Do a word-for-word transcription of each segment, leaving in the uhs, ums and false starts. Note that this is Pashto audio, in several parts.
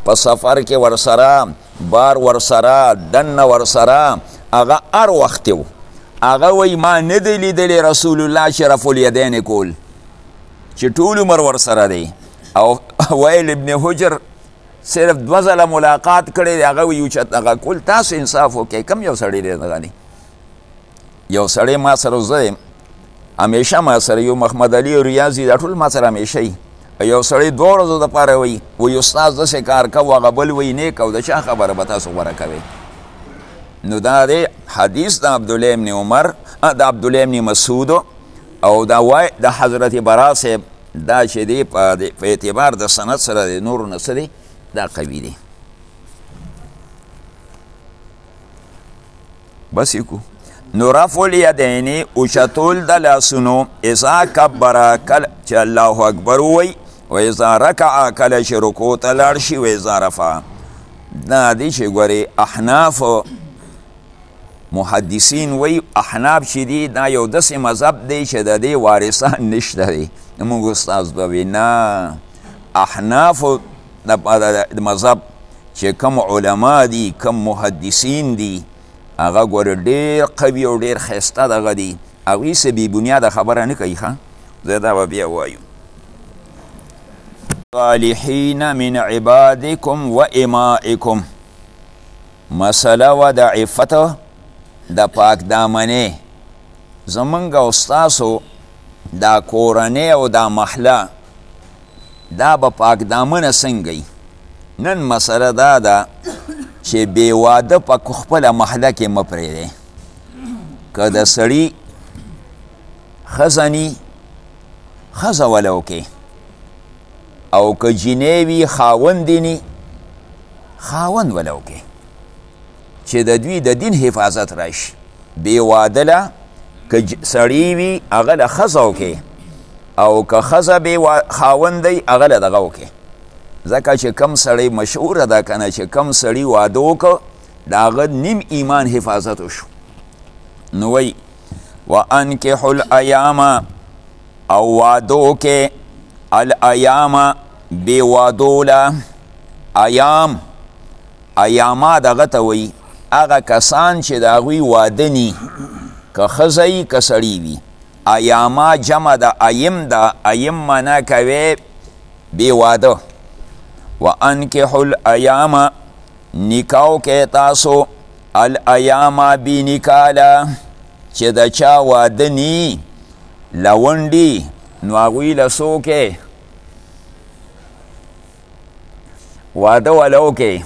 په سفر کې ورسره بار ورسره دنه ورسره هغه هر وخت و هغه وایي ما نه دی لیدلی رسول الله شرف الیدین کول چې ټول عمر ورسره دی او ویل ابن حجر صرف دوه ځله ملاقات کړی دی هغه وایي چې هغه کول تاسو انصاف وکړئ کم یو سړی دی دغه دی یو سړی ما سره زه همیشه ما سره یو محمد علي او ریاضي دا ټول ما سره همیشه وي یو سړی دوه ورځو دپاره وایي وایي استاد داسې کار کوو هغه بل وایي نیک او د چا خبره به تاسو غوره کوئ نو دا دی حدیث د عبدالله ابن عمر د عبدالله ابن مسعود او دا وای د حضرت برا صاحب دا چې دی په اعتبار د سند سره د نورو نه څه دی دا قوي دی بس یې کو نو رفع الیدین اوچتول د لاسونو اذا کبره کله چې الله اکبر ووایي و اذا رکع کله چې رکوع ته لاړ شي و اذا رفع دا دی چې ګورې احناف محدثین وی احناف چې دی دا یو داسې مذهب دی چې د دې وارثان نشته دی موږ استاذ به وي نه احنافو د مذهب چې کم علما دي کم محدثین دي هغه ګوره ډېر قوي او ډېر ښایسته دغه دي هغوی څه بې بنیاده خبره نه کوي ښه زه دا به بیا وایو صالحین من عبادکم و امائکم مسله و د عفت د پاک دامنې زمونږ او ستاسو دا کورنۍ او دا محله دا به پاک دامنه څنګه نن مسله دا ده چې بې واده په خپله محله کې مه پرېږدئ که د سړي ښځه ني ښځه ولو کې او که جینۍ وي خاوند یې ني خاوند ولو کې چې د دوی د دین حفاظت راشي بې واده له که سړی وي هغه له ښځه وکړي او که ښځه بې خاوند دی هغه له دغه وکړي ځکه چې کم سړی مشهوره ده که نه چې کم سړي واده وکړه د هغه نیم ایمان حفاظت وشو نو وایي وانکحوا الایام او واده وکړي الایام بې وادو له ایام ایاما دغه ته وایي هغه کسان چې د هغوی واده ني که ښځه یي که سړي وي ایاما جمع د ایم ده ایم معنا کوي بې واده وانکحوا الایام نکاح کې تاسو الایام بې نکاله چې د چا واده ني لونډي نو هغوی له څوکې واده وله وکړي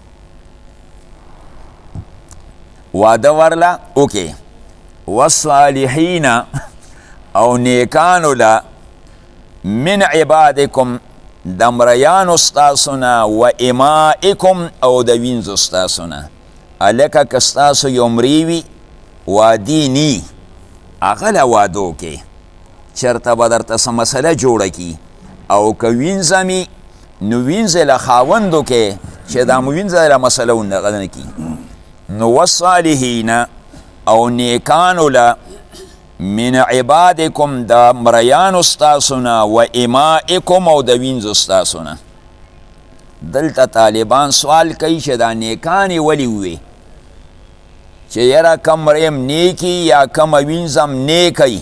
واده ورله وکړي والصالحین او نیکانو له من عبادکم د مریانو ستاسو نه و امائکم او د وینځو ستاسو نه هلکه که ستاسو یو مرې وي وادي ني هغه له واده وکړي چېرته به درته څه مسله جوړه کي او که وینځه مي نو وینځې له خاوند وکړي چې دا مو وینځه له مسله ونه نه کي نو والصالحین او نیکانو له من عبادکم د مریانو ستاسو نه و امائکم او د وینځو ستاسو نه دلته طالبان سوال کوي چې دا نیکانې ولې ووې چې یاره کم مریم نیکي یا کمه وینځم نیکی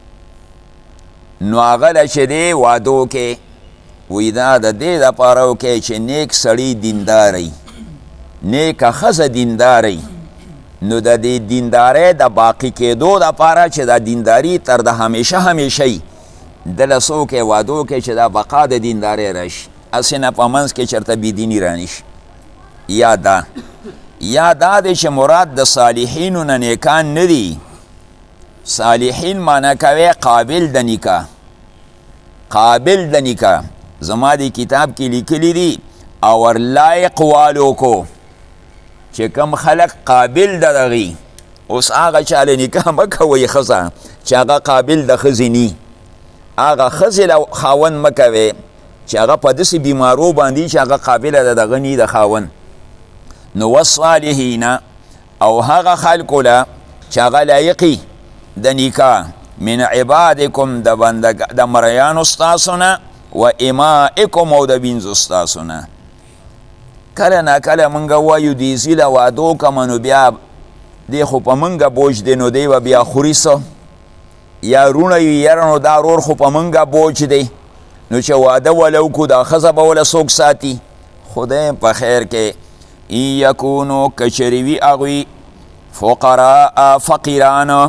نو هغه له چې دی واده وکړي وایي دا د دې دپاره وکړي چې نیک سړی دینداری نیکه ښځه دینداری نو د دې دیندارۍ د باقی کېدو دپاره چې دا دینداري تر د همیشه همیشه یي دله څه وکړي واده وکړي چې دا بقا د دیندارۍ راشي هسې نه په منځ کې چېرته بېدیني رانشي یا دا یا دا دی چې مراد د صالحینو نه نیکان نه دي صالحین معنی کوي قابل د نکاح قابل د نکاح زما دی کتاب کې لیکلی دي اور لایق والو کو چې کم خلق قابل د دغې اوس هغه چا له نکاح مه کوئ ښځه چې هغه قابل د ښځې ني هغه ښځې له خاوند مه کوئ چې هغه په داسې بیمارو باندې چې هغه قابله د دغه ني د خاوند نو والصالحین او هغه خلکو له چې هغه لایقي د نکاح من عبادکم د بندګ د مریانو ستاسو نه و امائکم او د وینځو ستاسو نه کله نا کله منګه وایو دې زیله واده وکړمه نو بیا دی خو په منګه بوج دی نو دی به بیا خوري څه یا رونه وي یاره نو دا رور خو په منګه بوج دی نو چې واده وله وکړو دا ښځه به وله څوک ساتي خدای په خیر کې ان یکونو که چرې وي هغوی فقراء فقیران ان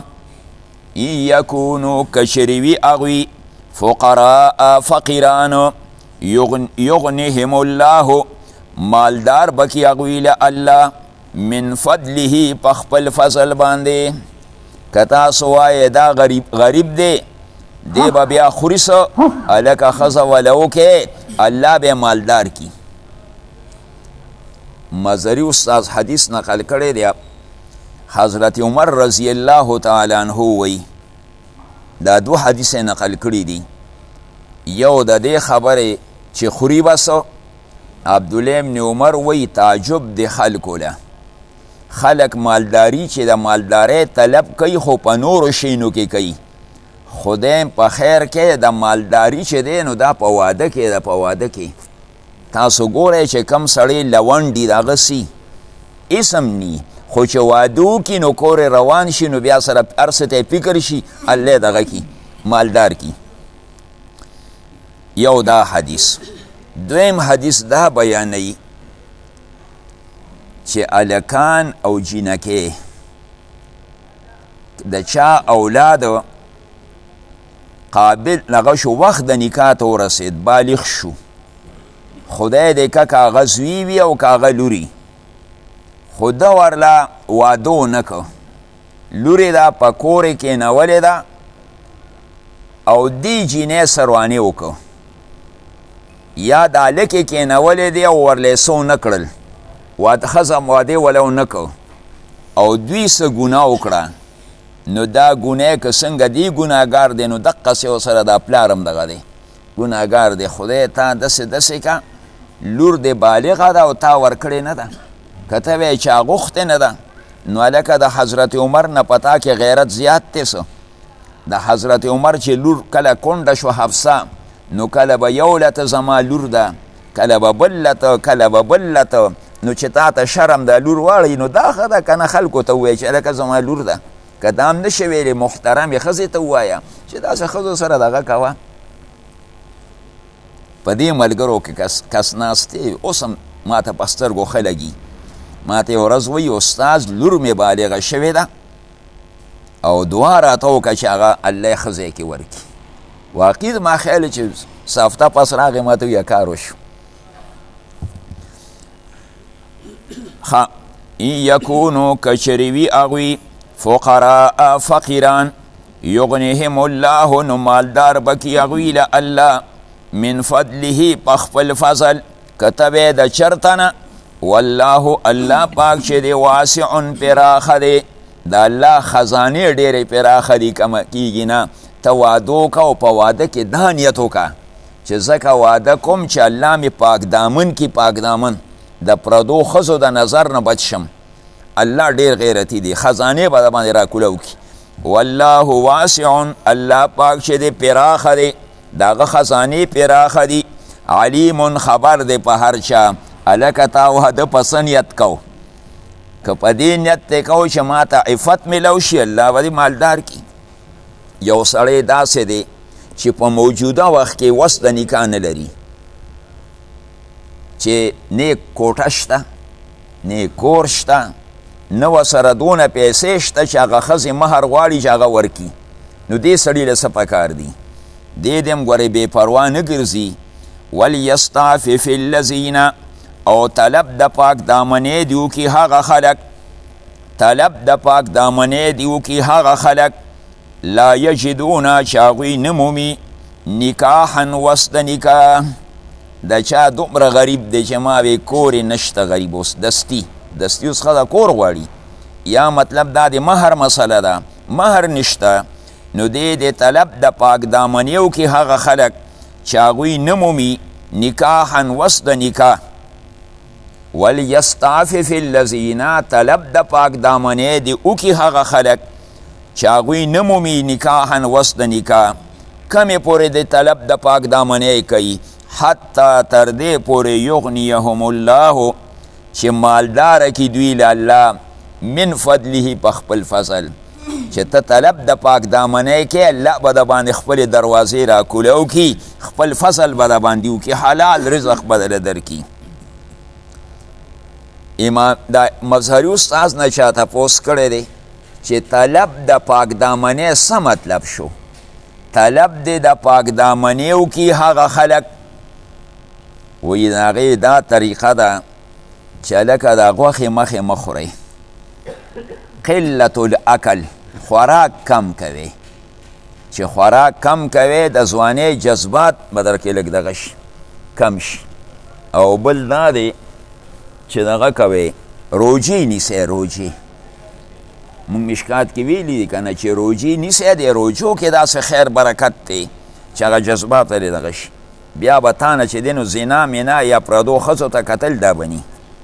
یکونو که چرې وي هغوی فقراء فقیران یغنهم الله مالدار بکی هغوی له الله من فضله په خپل فضل باندې که تاسو وایې دا غریب غریب دی دی به بیا خوري څه هلکه ښځه وله وکړې الله به مالدار کی مزری استاذ حدیث نقل کړی دی حضرت عمر رضی الله تعالی عنه وی دا دو حدیث نقل کړی دي یو د دې خبرې چې خوري بس عبدالله ابن عمر وی تعجب د خلکو له خلق مالداری چې د مالداری طلب کوي خو په نورو شینو کې کوي خدایم په خیر کې د مالداری چې دی نو دا په واده کې ده په واده کې تاسو ګورئ چې کم سړی لونډي دغه سي اسم نی خو چې واده وکړي نو کور روان شي نو بیا سره هر څه ته فکر شي الله دغه کی مالدار کی یو دا حدیث دویم حدیث دا بیانوي چې الکان او جینکې د چا اولاد قابل نغه شو وخت د نکاح ته ورسید بالغ شو خدای دې که کاغه زوی وي او کاغه لوري خو ده ورله واده ونه که لورې ده په کورې کېنولې ده او دې جینۍ سروانې وکړه یا د هلکې کېنولې دی او ورله یې څه ونه کړل واده ښځه واده وله ونه که او دوی څه ګناه وکړه نو دا ګناه که څنګه دی ګناهګار دی نو دقسې ورسره دا پلار هم دغه دی ګناهګار دی خدای تا داسې داسې که لور دی بالغه ده او تا ورکړې نه ده که ته وایې چې غوښتې نه ده نو هلکه د حضرت عمر نه په تا کې غیرت زیات دی څه د حضرت عمر چې لور کله کونډه شو حفصه نو کله به یو لته زما لور ده کله به بل لته کله به بل لته نو چې تا ته شرم د لور واړی نو دا ښه ده که نه خلکو ته ووایې چې هلکه زما لور ده که دا هم نشي ویلې محترمې ښځې ته ووایه چې داسې ښځو سره دغه کوه په دې ملګرو کې کس, کس ناست دی اوس هم ما ته په سترګو ښه لګي ما ته یو ورځ وایي استاذ لور مې بالغه شوې ده او دعا راته وکړه چې هغه الله یې ښه ځای کې ورکړي واقعي زما خیال چې صافته پس راغی ما ته یې کار وشو ښه ان یکونو که چرې وي هغوی فقراء فقیران یغنهم الله نو مالدار بکی هغوی له الله من فضله په خپل فضل که ته وې د چرته نه والله الله پاک چې دی واسع پراخه دی د الله خزانې ډېرې پراخه دي کمه کېږي نه ته واده وکړه او په واده کې دا نیت وکړه چې ځکه واده کوم چې الله مې پاک دامن کې پاک دامن د پردو ښځو د نظر نه بچ شم الله ډېر غیرتي دی خزانې به د باندې راکوله وکړي والله واسع الله پاک چې دی پراخه دی د هغه خزانې پراخه دي علیم خبر دی په هر چا هلکه تا واده په څه نیت کو که په دې نیت دی کو چې ما ته عفت میلو شي الله به دې مالدار کي یو سړی داسې دی چې په موجوده وخت کې وس د نکاح نه لري چې نه کوټه شته نه کور شته نه ورسره دونه پیسې شته چې هغه ښځې مهر غواړي چې هغه ورکي نو دې سړي له څه پکار دي دې دې هم ګورې بې پروا نه ګرځي ولیستعفف الذین او طلب د پاک دامنې دیو کی هغه خلق طلب د پاک دامنې دیو کی هغه خلق لا یجدون چې هغوی نمومي نکاحا وسط نکاح د چا دومره غریب دی چې ما وی کور نشته غریب اوس دستی دستی اوس ښځه کور غواړي یا مطلب دا د مهر مسله ده مهر نشته نو دې د طلب د پاک دامنیو کې هغه خلق چې هغوی نمومي نکاحا وسط نکاح ولیستعفف الذین طلب د پاک دامنې دی او کې هغه خلق چې هغوی نمومي نکاحا وسط نکاح کمې پورې د طلب د پاک دامنې کوي حتی تر دې پورې یغنیهم الله چې مالدار کی دوی له الله من فضله په خپل فضل چې ته طلب د پاک دامنۍ کې الله به د باندې خپل دروازې را کولو کی خپل فضل به د باندې وکي حلال رزق به در درکي امام دا مظهري استاذ نه چا تپوس کړی دی چې طلب د پاک دامنۍ څه مطلب شو طلب دی د پاک دامنۍ وکي هغه خلک وایي د هغې دا طریقه ده چې لکه د غوښې مخې مه خورئ قلت الاکل خوراک کم کوي چې خوراک کم کوي د ځوانۍ جذبات به در کې لږ دغه شي کم شي او بل دا دی چې دغه کوي روجې نیسئ روجې مونږ مشکات کې ویلي دي که نه چې روجې نیسئ د روجو کې داسې خیر برکت دی چې هغه جذبات لري دغه شي بیا به تا نه چې دی نو زنا مینا یا پردو ښځو ته کتل دا بني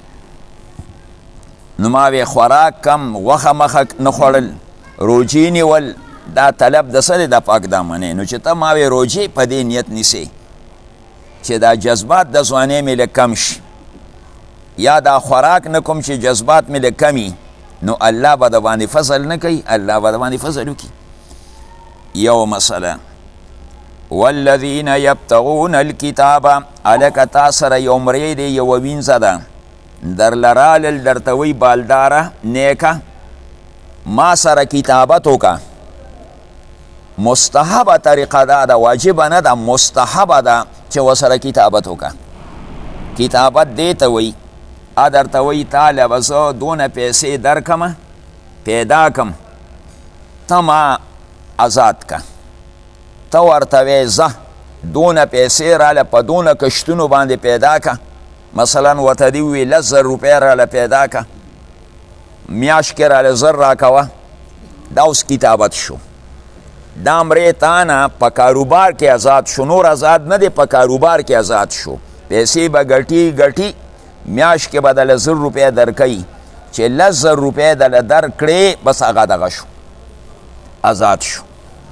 نو ما وی خوراک کم غوښه مخه نه خوړل روجې نیول دا طلب د څه دی د پاک دامنۍ نو چې ته ما وی روجې په دې نیت نیسې چې دا جذبات د ځوانۍ مې لږ کم شي یا دا خوراک نه کوم چې جذبات مې لږ کمي نو الله به د باندې فضل نه کوي الله به د باندې فضل وکړي یو مسله والذین یبتغون الکتاب هلکه تا سره یو مرۍ دی یوه وینځه ده در لرالل درته وی بالداره نیکه ما سره کتابت وکړه مستحبه طریقه دا ده واجبه نه ده مستحبه ده چې ورسره کتابت وکړه کتابت دې ته وی ا درته وی تاله به زه دونه پیسې درکمه پیدا کم ته ما ازاد که ته ورته وی زه دونه پیسې راله په دونه کشتونو باندې پیدا که مثلا ورته دې ووی لس زر روپۍ راله پیدا که میاشت کې راله زر راکوه دا اوس کتابت شو دا مرې تا نه په کاروبار کې ازاد شو نور ازاد نه دی په کاروبار کې ازاد شو پیسې به ګټي ګټي میاشت کې به دله زر روپۍ درکوي چې لس زر روپۍ دله درکړې بس هغه دغه شو ازاد شو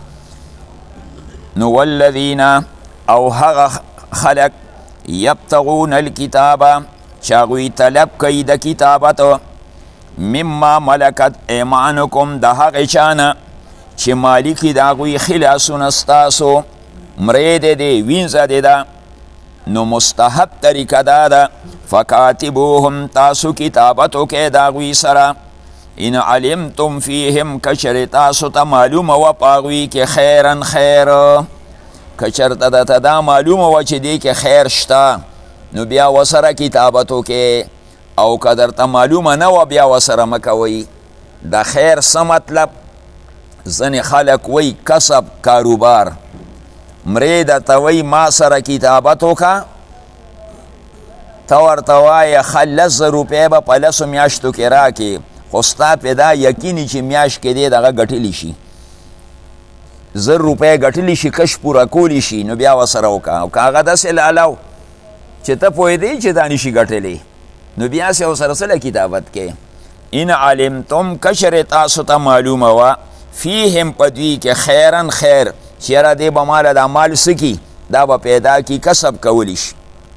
نو والذین او هغه خلق یبتغون الکتاب چې هغوی طلب کوي د کتابت مما ملکت ایمانکم د هغې چا نه چې مالکي د هغوی خلاصونه ستاسو مرۍ دی دی وینځه دی ده نو مستحب طریقه دا ده فکاتبوهم تاسو کتابت وکئ د هغوی سره ان علمتم فیهم که چېرې تاسو ته معلومه وه په هغوی کې خیرا خیر که چېرته درته دا معلومه وه چې دې کې خیر شته نو بیا ورسره کتابت وکئ او که درته معلومه نه وه بیا ورسره مه کوئ د خیر څه مطلب ځینې خلک وی کسب کاروبار مرې درته وی ما سره کتابت وکړه ته ورته وایې ښه لس زر روپۍ به په لسو میاشتو کې راکې خو ستا پې دا یقیني چې میاشت کې دی دغه ګټلی شي زر روپۍ ګټلی شي کش پوره کولی شي نو بیا ورسره وکړه او که هغه داسې لاله چې ته پوهېدی چې دا نشي ګټلی نو بیا سې ورسره څه کتابت کې ان علمتم که چېرې تاسو ته معلومه وه فیهم په دوی کې خیرا خیر چیرې دی به ماله دا مال سکی دا به پیدا کی کسب کولی شي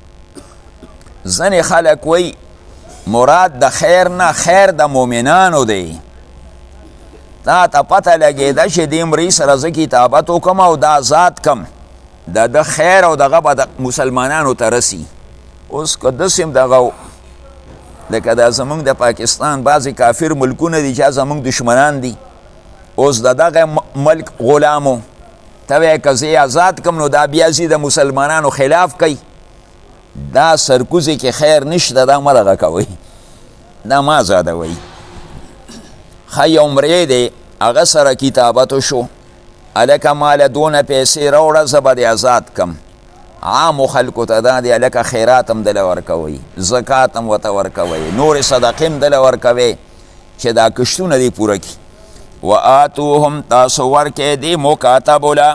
ځینې خلک وی مراد د خیر نه خیر د مؤمنانو دی تا ته پته لګېده چې دې مرۍ سره زه کتابت وکړم او دا آزاد کم د ده خیر او دغه به د مسلمانانو ته رسي اوس که داسې هم دغه لکه دا زمونږ د پاکستان بعضې کافر ملکونه دي چې زمونږ دشمنان دي اوس د دغه ملک غلامو ته وایې که زه آزاد کم نو دا بیا ځي د مسلمانانو خلاف کوي دا سرکوزې کې خیر نشته دا مه دغه کوئ دا ما آزادوئ ښه یو مرۍ دی هغه سره کتابتو شو هلکه ماله دونه پیسې راوړه زه به دې آزاد کم عامو خلکو ته دا دی هلکه خیرات هم دله ورکوئ زکات هم ورته ورکوئ نورې صدقې هم دله ورکوئ چې دا کشتونه دې پوره کړي وآتوهم تاسو ورکې دی مکاتبو له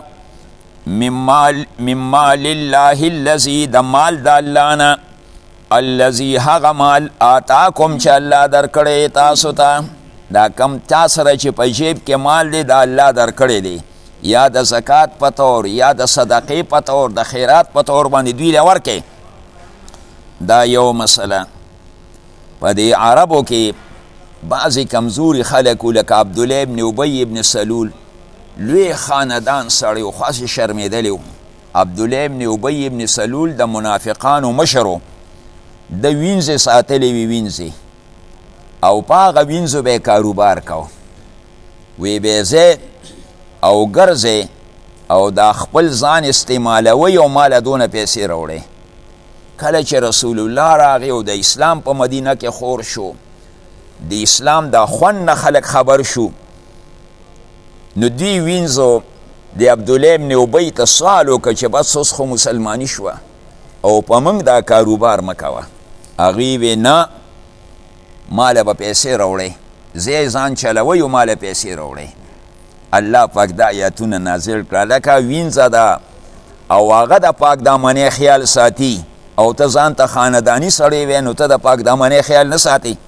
مما لله الذي د مال د الله نه الذي هغه مال آتاکم چې الله درکړی تاسو ته دا کم چا سره چې په جیب کې مال دی د الله درکړی دی یا د زکات په طور یا د صدقې په طور د خیرات په طور باندې دوی له ورکې دا یو مسله په دې عربو کې بعضې کمزوري خلک و لکه عبدالله ابن ابی ابن سلول لوی خاندان سړی و خاصې شرمېدلی و. عبدالله ابن ابی ابن سلول د منافقانو مشر و. د وینځې ساتلې وي وینځې او په هغه وینځو به یې کاروبار کو. وی به ځې او ګرځې او دا خپل ځان استعمالوي او ماله دونه پیسې راوړې. کله چې رسول الله راغی او د اسلام په مدینه کې خور شو، د اسلام د خوند نه خلک خبر شو، نو دوی وینځو د عبدالله ابن ابی ته سوال وکړه چې بس اوس خو مسلماني شوه او په موږ دا کاروبار مه کوه. هغوی وی نه، ماله به پیسې راوړې، زه ځان چلوئ او ماله پیسې راوړې. الله پاک دا آیاتونه نازل کړه لکه وینځه ده او هغه د پاک دامنۍ خیال ساتي او ته ځان ته خانداني سړی وی نو ته د پاک دامنۍ خیال نه ساتي.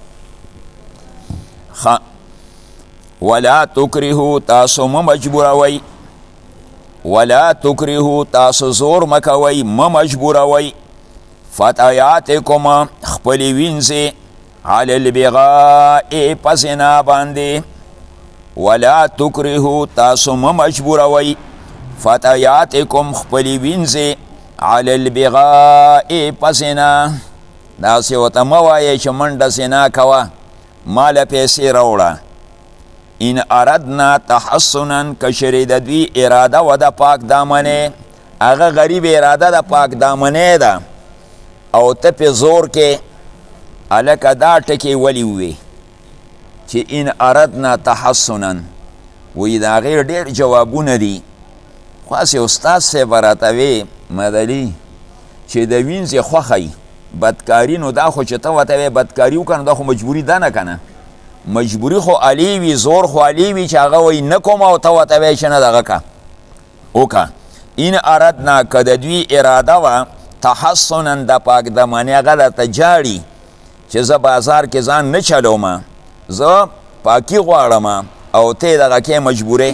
ولا تکرهو تاسو مه مجبوروئ، ولا تکرهو تاسو زور مکوئ، مه مجبوروئ فتیاتکم خپلې وینځې علی البغاء په زنا باندې. ولا تکرهو تاسو مه مجبوروئ فتیاتکم خپلې وینځې علی البغاء په زنا. داسې ورته مه وایئ چې منډه زنا کوه ماله پیسې راوړه. ان اردنا تحسنا کشری د دوی اراده و د پاک دامنې، هغه غریب اراده د پاک دامنې ده او ته پې زور کې هلکه دا ټکې ولې ووې چې ان اردنا تحسنا. وی د هغې ډېر جوابونه دي، خو هسې استاد صاحب راته وی مدلي چې د وینځې خوښی بدکاري، نو دا خو چې ته ورته وی بدکاري وکړه نو دا خو مجبوري ده نه که نه؟ مجبوری خو علی وی، زور خو علی وی چې هغه وی نه کوم او ته ورته وی چې نه دغه که وکړه. این اردنا که د دوی اراده وه تحسنا د پاک دمنۍ، هغه درته جاړي چې زه بازار کې ځان نه چلوم، زه پاکي غواړم او ته دغه کې مجبورې.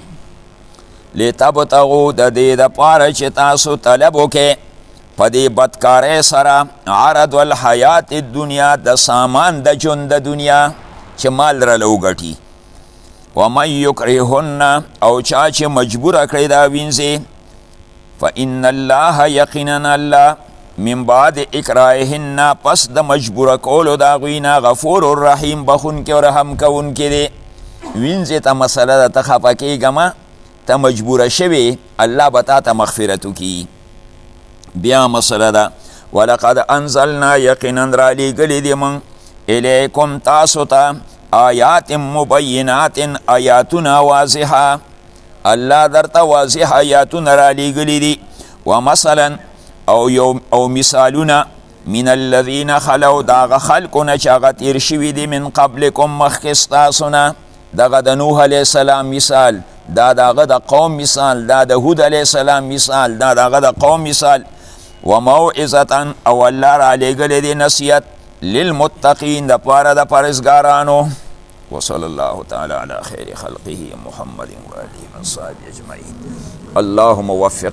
لتبتغوا د دې دپاره چې تاسو طلب وکې په دې بدکارۍ سره عرض الحیات الدنیا د سامان د ژوند د دنیا چې مال راله وګټي. ومن یکرهن او چا چې مجبوره کړی دا وینځې فإن الله یقینا الله من بعد اکراههن پس د مجبوره کولو د هغوی نه غفور الرحیم بخونکی او رحم کوونکی دی. وینځې ته مسله ده ته خفه کېږمه، ته مجبوره شوې، الله به تا ته مغفرت وکړي. بیا مسله ده ولقد انزلنا یقینا رالیږلي دي موږ الیکم تاسو ته آیات مبینات آیاتونه واضحه، الله درته واضح آیاتونه رالیږلي دي. ومثلا او یو او مثالونه من الذین خلو د هغه خلکو نه چې هغه تیر شوي دي من قبلکم مخکې ستاسو نه. دغه د نوح علیه السلام مثال، دا د هغه د قوم مثال، دا د هود علیه السلام مثال، دا د هغه د قوم مثال. وموعظة او الله رالیږلی دی نصیحت للمتقین د پاره د پرهیزګارانو. وصلی الله تعالی علی خیر خلقه محمد و آله و صحبه اجمعین. اللهم وفق